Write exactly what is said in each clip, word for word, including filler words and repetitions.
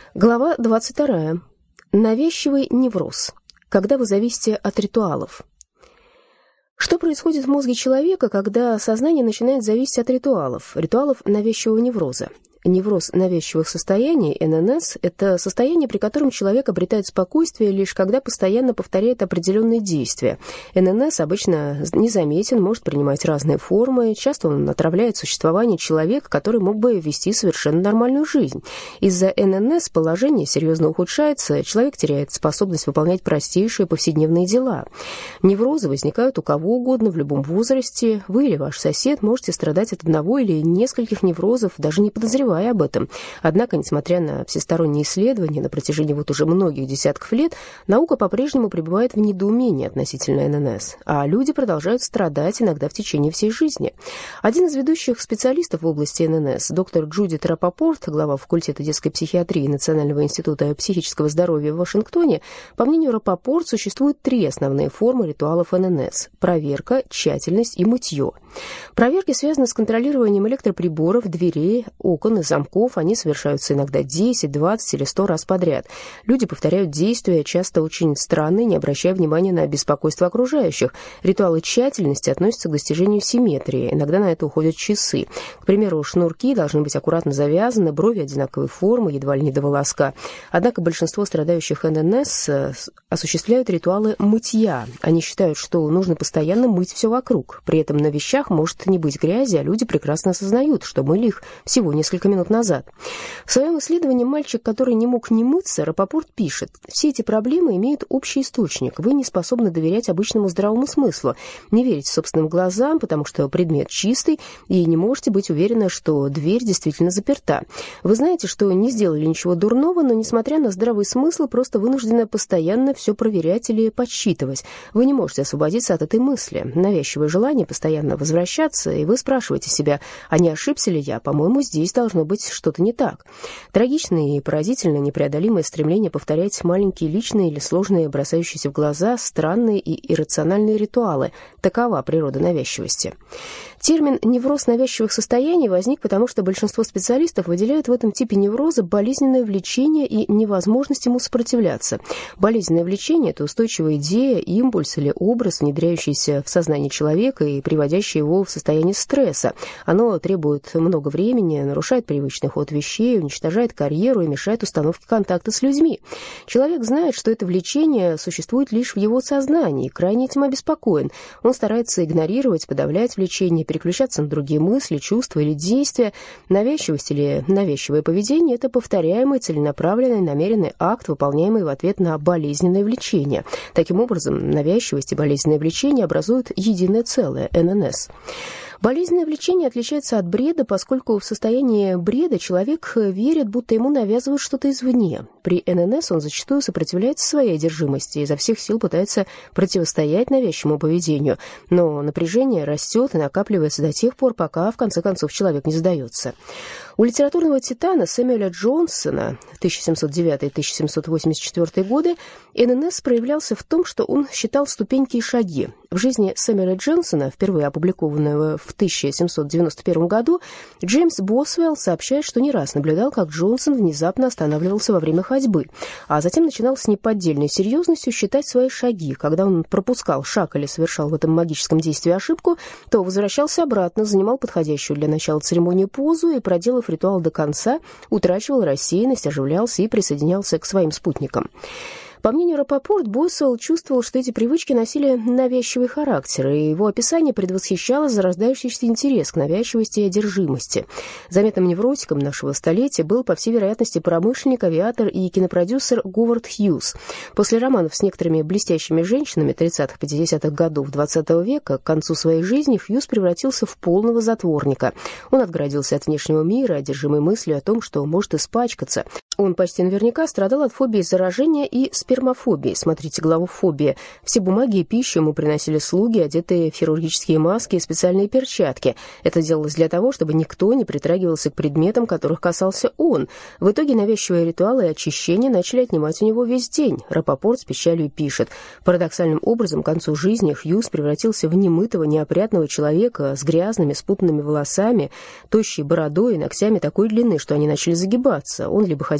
Глава двадцать вторая. Навязчивый невроз. Когда вы зависите от ритуалов. Что происходит в мозге человека, когда сознание начинает зависеть от ритуалов, ритуалов навязчивого невроза? Невроз навязчивых состояний, эн эн эс, это состояние, при котором человек обретает спокойствие лишь когда постоянно повторяет определенные действия. эн эн эс обычно незаметен, может принимать разные формы, часто он отравляет существование человека, который мог бы вести совершенно нормальную жизнь. Из-за эн эн эс положение серьезно ухудшается, человек теряет способность выполнять простейшие повседневные дела. Неврозы возникают у кого угодно в любом возрасте. Вы или ваш сосед можете страдать от одного или нескольких неврозов, даже не подозревая об этом. Однако, несмотря на всесторонние исследования на протяжении вот уже многих десятков лет, наука по-прежнему пребывает в недоумении относительно эн эн эс, а люди продолжают страдать иногда в течение всей жизни. Один из ведущих специалистов в области эн эн эс, доктор Джудит Рапопорт, глава факультета детской психиатрии Национального института психического здоровья в Вашингтоне, по мнению Рапопорт, существуют три основные формы ритуалов эн эн эс – проверка, тщательность и мытье. Проверки связаны с контролированием электроприборов, дверей, окон и замков. Они совершаются иногда десять, двадцать или сто раз подряд. Люди повторяют действия, часто очень странные, не обращая внимания на беспокойство окружающих. Ритуалы тщательности относятся к достижению симметрии. Иногда на это уходят часы. К примеру, шнурки должны быть аккуратно завязаны, брови одинаковой формы, едва ли не до волоска. Однако большинство страдающих эн эн эс осуществляют ритуалы мытья. Они считают, что нужно постоянно мыть все вокруг. При этом на вещах может не быть грязи, а люди прекрасно осознают, что мыли их всего несколько минут назад. В своем исследовании «Мальчик, который не мог не мыться» Рапопорт пишет: «Все эти проблемы имеют общий источник. Вы не способны доверять обычному здравому смыслу, не верите собственным глазам, потому что предмет чистый, и не можете быть уверены, что дверь действительно заперта. Вы знаете, что не сделали ничего дурного, но, несмотря на здравый смысл, просто вынуждены постоянно все проверять или подсчитывать. Вы не можете освободиться от этой мысли. Навязчивое желание постоянно возвращаться, и вы спрашиваете себя, а не ошибся ли я? По-моему, здесь должно быть что-то не так». Трагичное и поразительное непреодолимое стремление повторять маленькие личные или сложные, бросающиеся в глаза, странные и иррациональные ритуалы. Такова природа навязчивости. Термин «невроз навязчивых состояний» возник потому, что большинство специалистов выделяют в этом типе невроза болезненное влечение и невозможность ему сопротивляться. Болезненное влечение – это устойчивая идея, импульс или образ, внедряющийся в сознание человека и приводящий его в состояние стресса. Оно требует много времени, нарушает привычный ход вещей, уничтожает карьеру и мешает установке контакта с людьми. Человек знает, что это влечение существует лишь в его сознании, крайне этим обеспокоен. Он старается игнорировать, подавлять влечение, переключаться на другие мысли, чувства или действия. Навязчивость или навязчивое поведение – это повторяемый, целенаправленный, намеренный акт, выполняемый в ответ на болезненное влечение. Таким образом, навязчивость и болезненное влечение образуют единое целое – эн эн эс. Болезненное влечение отличается от бреда, поскольку в состоянии бреда человек верит, будто ему навязывают что-то извне. При эн эн эс он зачастую сопротивляется своей одержимости и изо всех сил пытается противостоять навязчивому поведению, но напряжение растет и накапливается до тех пор, пока, в конце концов, человек не сдается. У литературного титана Сэмюэля Джонсона тысяча семьсот девятый — тысяча семьсот восемьдесят четвёртый годы эн эн эс проявлялся в том, что он считал ступеньки и шаги. В жизни Сэмюэля Джонсона, впервые опубликованного в тысяча семьсот девяносто первом году, Джеймс Босвелл сообщает, что не раз наблюдал, как Джонсон внезапно останавливался во время ходьбы, а затем начинал с неподдельной серьезностью считать свои шаги. Когда он пропускал шаг или совершал в этом магическом действии ошибку, то возвращался обратно, занимал подходящую для начала церемонии позу и, проделав ритуал до конца, утрачивал рассеянность, оживлялся и присоединялся к своим спутникам. По мнению Рапопорт, Босвелл чувствовал, что эти привычки носили навязчивый характер, и его описание предвосхищало зарождающийся интерес к навязчивости и одержимости. Заметным невротиком нашего столетия был, по всей вероятности, промышленник, авиатор и кинопродюсер Говард Хьюз. После романов с некоторыми блестящими женщинами тридцатых-пятидесятых годов двадцатого века к концу своей жизни Хьюз превратился в полного затворника. Он отгородился от внешнего мира, одержимый мыслью о том, что может испачкаться. Он почти наверняка страдал от фобии заражения и спермофобии. Смотрите главу «Фобия». Все бумаги и пищу ему приносили слуги, одетые в хирургические маски и специальные перчатки. Это делалось для того, чтобы никто не притрагивался к предметам, которых касался он. В итоге навязчивые ритуалы и очищения начали отнимать у него весь день. Рапопорт с печалью пишет: парадоксальным образом к концу жизни Хьюз превратился в немытого, неопрятного человека с грязными, спутанными волосами, тощей бородой и ногтями такой длины, что они начали загибаться. Он либо ходил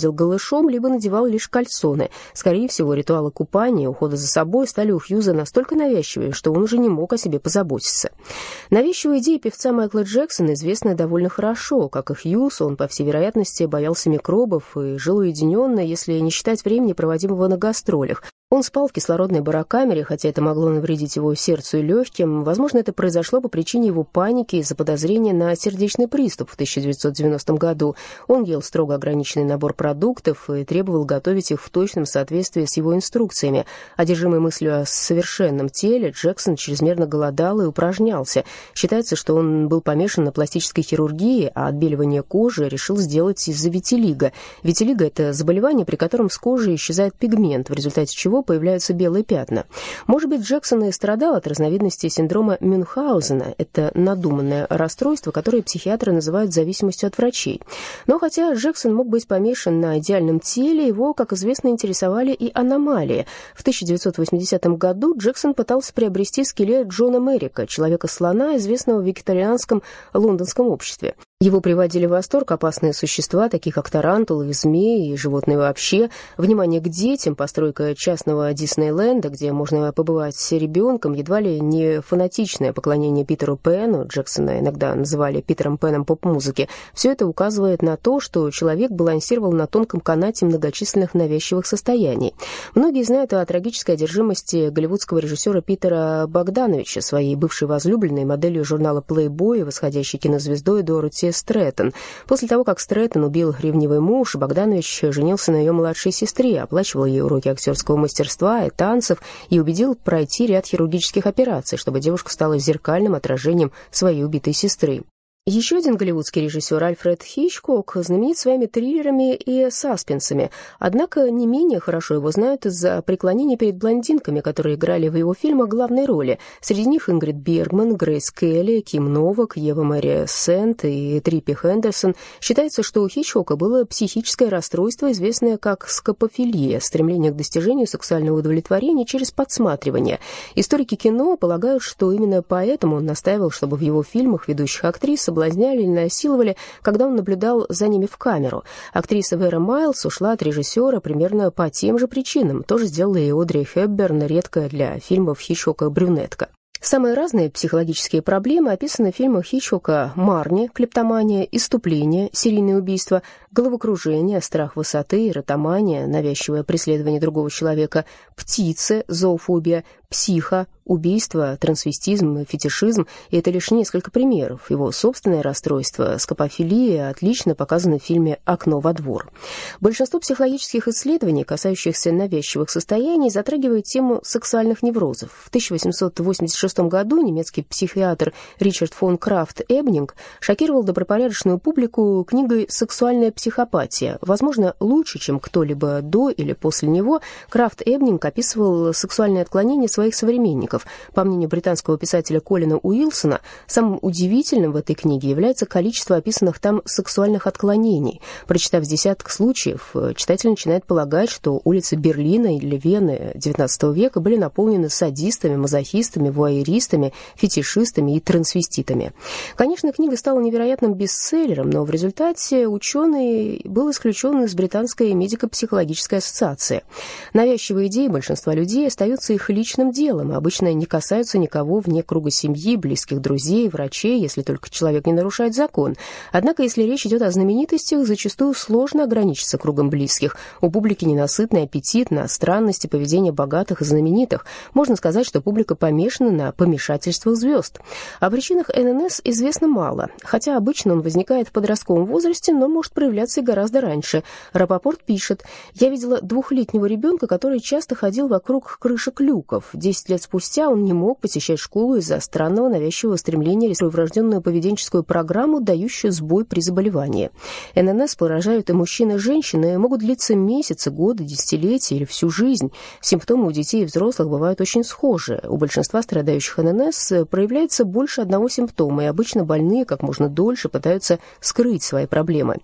ходил голышом, либо надевал лишь кальсоны. Скорее всего, ритуалы купания и ухода за собой стали у Хьюза настолько навязчивыми, что он уже не мог о себе позаботиться. Навязчивая идея певца Майкла Джексона известна довольно хорошо. Как и Хьюз, он, по всей вероятности, боялся микробов и жил уединенно, если не считать времени, проводимого на гастролях. Он спал в кислородной барокамере, хотя это могло навредить его сердцу и легким. Возможно, это произошло по причине его паники из-за подозрения на сердечный приступ в тысяча девятьсот девяностом году. Он ел строго ограниченный набор продуктов и требовал готовить их в точном соответствии с его инструкциями. Одержимый мыслью о совершенном теле, Джексон чрезмерно голодал и упражнялся. Считается, что он был помешан на пластической хирургии, а отбеливание кожи решил сделать из-за витилиго. Витилиго – это заболевание, при котором с кожи исчезает пигмент, в результате чего появляются белые пятна. Может быть, Джексон и страдал от разновидности синдрома Мюнхгаузена. Это надуманное расстройство, которое психиатры называют зависимостью от врачей. Но хотя Джексон мог быть помешан на идеальном теле, его, как известно, интересовали и аномалии. В тысяча девятьсот восьмидесятом году Джексон пытался приобрести скелет Джона Меррика, человека-слона, известного в викторианском лондонском обществе. Его приводили в восторг опасные существа, такие как тарантулы, змеи и животные вообще. Внимание к детям, постройка частного Диснейленда, где можно побывать с ребенком, едва ли не фанатичное поклонение Питеру Пэну, Джексона иногда называли Питером Пэном поп-музыки, все это указывает на то, что человек балансировал на тонком канате многочисленных навязчивых состояний. Многие знают о трагической одержимости голливудского режиссера Питера Богдановича, своей бывшей возлюбленной, моделью журнала Playboy, восходящей кинозвездой Дороти Стрэттон. После того, как Стрэттон убил ревнивый муж, Богданович женился на ее младшей сестре, оплачивал ей уроки актерского мастерства и танцев и убедил пройти ряд хирургических операций, чтобы девушка стала зеркальным отражением своей убитой сестры. Еще один голливудский режиссер Альфред Хичкок знаменит своими триллерами и саспенсами, однако не менее хорошо его знают из-за преклонения перед блондинками, которые играли в его фильмах главные роли. Среди них Ингрид Бергман, Грейс Келли, Ким Новак, Ева Мария Сент и Трипи Хендерсон. Считается, что у Хичкока было психическое расстройство, известное как скопофилия, стремление к достижению сексуального удовлетворения через подсматривание. Историки кино полагают, что именно поэтому он настаивал, чтобы в его фильмах ведущих актрис соблазняли или насиловали, когда он наблюдал за ними в камеру. Актриса Вера Майлз ушла от режиссера примерно по тем же причинам. Тоже сделала и Одри Хепберн, редкая для фильмов Хичкока брюнетка. Самые разные психологические проблемы описаны в фильмах Хичкока: «Марни», клептомания, «Исступление», серийное убийство, головокружение, страх высоты, эротомания, навязчивое преследование другого человека, «Птицы», зоофобия, «Психо», убийство, трансвестизм, фетишизм. И это лишь несколько примеров. Его собственное расстройство, скопофилия, отлично показано в фильме «Окно во двор». Большинство психологических исследований, касающихся навязчивых состояний, затрагивает тему сексуальных неврозов. В тысяча восемьсот восемьдесят шестом году немецкий психиатр Ричард фон Крафт-Эбнинг шокировал добропорядочную публику книгой «Сексуальная психопатия». Возможно, лучше, чем кто-либо до или после него, Крафт-Эбнинг описывал сексуальные отклонения своих современников. По мнению британского писателя Колина Уилсона, самым удивительным в этой книге является количество описанных там сексуальных отклонений. Прочитав десяток случаев, читатель начинает полагать, что улицы Берлина или Вены девятнадцатого века были наполнены садистами, мазохистами, вуайеристами, фетишистами и трансвеститами. Конечно, книга стала невероятным бестселлером, но в результате ученый был исключен из Британской медико-психологической ассоциации. Навязчивые идеи большинства людей остаются их личным делом, и обычно не касаются никого вне круга семьи, близких друзей, врачей, если только человек не нарушает закон. Однако, если речь идет о знаменитостях, зачастую сложно ограничиться кругом близких. У публики ненасытный аппетит на странности поведения богатых и знаменитых. Можно сказать, что публика помешана на помешательствах звезд. О причинах эн эн эс известно мало, хотя обычно он возникает в подростковом возрасте, но может проявляться и гораздо раньше. Рапопорт пишет: «Я видела двухлетнего ребенка, который часто ходил вокруг крышек люков. Десять лет спустя он не мог посещать школу из-за странного навязчивого стремления рисовать врожденную поведенческую программу, дающую сбой при заболевании. эн эн эс поражают и мужчины, и женщины, и могут длиться месяцы, годы, десятилетия или всю жизнь. Симптомы у детей и взрослых бывают очень схожи. У большинства страдающих эн эн эс проявляется больше одного симптома, и обычно больные как можно дольше пытаются скрыть свои проблемы. Сила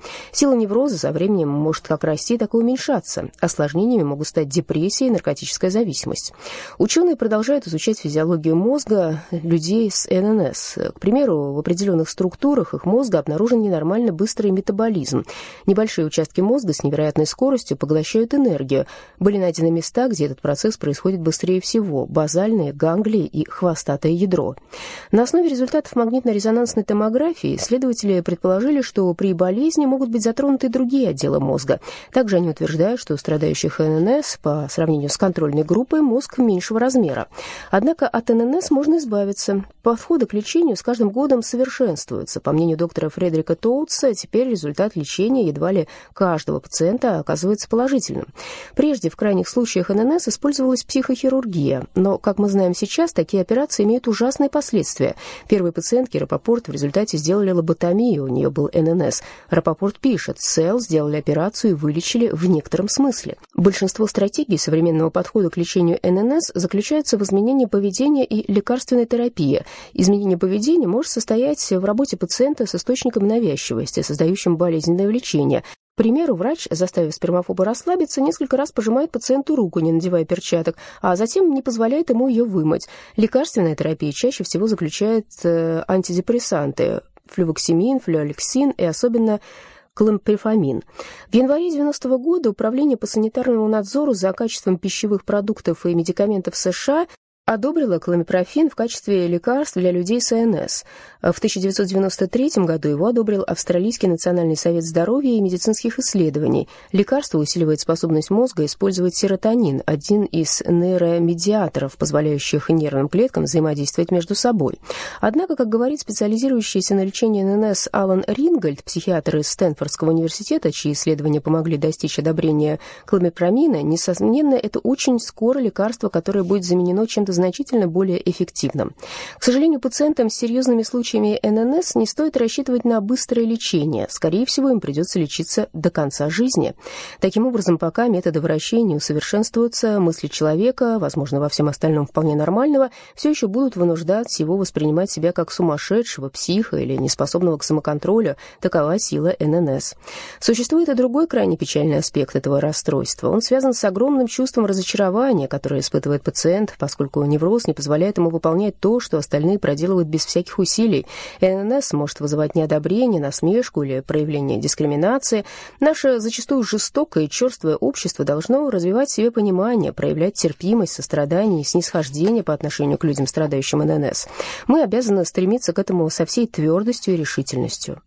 Сила невроза со временем может как расти, так и уменьшаться. Осложнениями могут стать депрессия и наркотическая зависимость. Ученые продолжают изучать физиологию мозга людей с эн эн эс. К примеру, в определенных структурах их мозга обнаружен ненормально быстрый метаболизм. Небольшие участки мозга с невероятной скоростью поглощают энергию. Были найдены места, где этот процесс происходит быстрее всего – базальные, ганглии и хвостатое ядро. На основе результатов магнитно-резонансной томографии исследователи предположили, что при болезни могут быть затронуты другие отделы мозга. Также они утверждают, что у страдающих эн эн эс по сравнению с контрольной группой мозг меньшего размера. Однако от эн эн эс можно избавиться. Подходы к лечению с каждым годом совершенствуются. По мнению доктора Фредерика Тоутса, теперь результат лечения едва ли каждого пациента оказывается положительным. Прежде в крайних случаях эн эн эс использовалась психохирургия, но, как мы знаем сейчас, такие операции имеют ужасные последствия. Первой пациентке Рапопорт в результате сделали лоботомию, у нее был эн эн эс. Рапопорт пишет, СЭЛ сделали операцию и вылечили в некотором смысле. Большинство стратегий современного подхода к лечению эн эн эс заключаются в изменении поведения и лекарственной терапии. Изменение поведения может состоять в работе пациента с источником навязчивости, создающим болезненное влечение. К примеру, врач, заставив спермофоба расслабиться, несколько раз пожимает пациенту руку, не надевая перчаток, а затем не позволяет ему ее вымыть. Лекарственная терапия чаще всего заключает э, антидепрессанты – флювоксимин, флюолексин и особенно кломпифамин. В январе девяностого года Управление по санитарному надзору за качеством пищевых продуктов и медикаментов США одобрила кломипрофен в качестве лекарств для людей с эн эн эс. В тысяча девятьсот девяносто третьем году его одобрил Австралийский национальный совет здоровья и медицинских исследований. Лекарство усиливает способность мозга использовать серотонин, один из нейромедиаторов, позволяющих нервным клеткам взаимодействовать между собой. Однако, как говорит специализирующийся на лечении эн эн эс Алан Рингольд, психиатр из Стэнфордского университета, чьи исследования помогли достичь одобрения кломипромина, несомненно, это очень скоро лекарство, которое будет заменено чем-то значительно более эффективным. К сожалению, пациентам с серьезными случаями эн эн эс не стоит рассчитывать на быстрое лечение. Скорее всего, им придется лечиться до конца жизни. Таким образом, пока методы врачей усовершенствуются, мысли человека, возможно, во всем остальном вполне нормального, все еще будут вынуждать его воспринимать себя как сумасшедшего, психа или неспособного к самоконтролю. Такова сила эн эн эс. Существует и другой крайне печальный аспект этого расстройства. Он связан с огромным чувством разочарования, которое испытывает пациент, поскольку невроз не позволяет ему выполнять то, что остальные проделывают без всяких усилий. эн эн эс может вызывать неодобрение, насмешку или проявление дискриминации. Наше зачастую жестокое и черствое общество должно развивать в себе понимание, проявлять терпимость, сострадание и снисхождение по отношению к людям, страдающим эн эн эс. Мы обязаны стремиться к этому со всей твердостью и решительностью.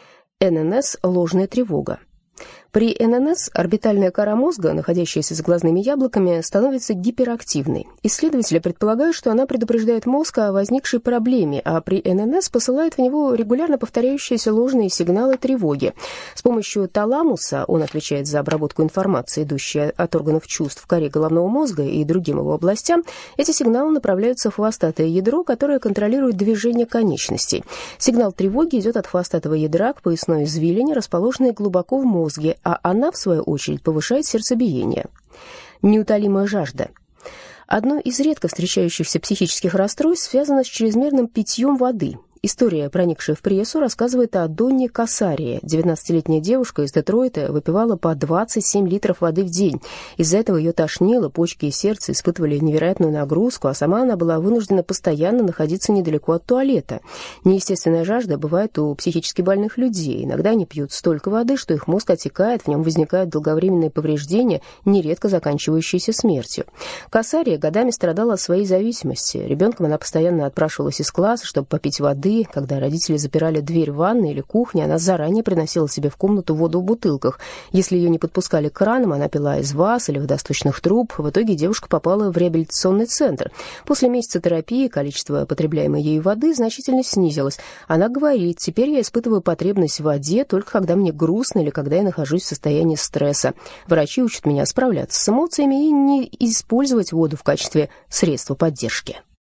эн эн эс – ложная тревога. При эн эн эс орбитальная кора мозга, находящаяся за глазными яблоками, становится гиперактивной. Исследователи предполагают, что она предупреждает мозг о возникшей проблеме, а при эн эн эс посылает в него регулярно повторяющиеся ложные сигналы тревоги. С помощью таламуса, он отвечает за обработку информации, идущей от органов чувств в коре головного мозга и другим его областям, эти сигналы направляются в хвостатое ядро, которое контролирует движение конечностей. Сигнал тревоги идет от хвостатого ядра к поясной извилине, расположенной глубоко в мозге, а она, в свою очередь, повышает сердцебиение. Неутолимая жажда. Одно из редко встречающихся психических расстройств связано с чрезмерным питьем воды. История, проникшая в прессу, рассказывает о Донне Касарии. девятнадцатилетняя девушка из Детройта выпивала по двадцать семь литров воды в день. Из-за этого ее тошнило, почки и сердце испытывали невероятную нагрузку, а сама она была вынуждена постоянно находиться недалеко от туалета. Неестественная жажда бывает у психически больных людей. Иногда они пьют столько воды, что их мозг отекает, в нем возникают долговременные повреждения, нередко заканчивающиеся смертью. Касария годами страдала от своей зависимости. Ребенком она постоянно отпрашивалась из класса, чтобы попить воды. Когда родители запирали дверь в ванной или кухне, она заранее приносила себе в комнату воду в бутылках. Если ее не подпускали к кранам, она пила из ваз или водосточных труб. В итоге девушка попала в реабилитационный центр. После месяца терапии количество потребляемой ею воды значительно снизилось. Она говорит: «Теперь я испытываю потребность в воде только когда мне грустно или когда я нахожусь в состоянии стресса. Врачи учат меня справляться с эмоциями и не использовать воду в качестве средства поддержки».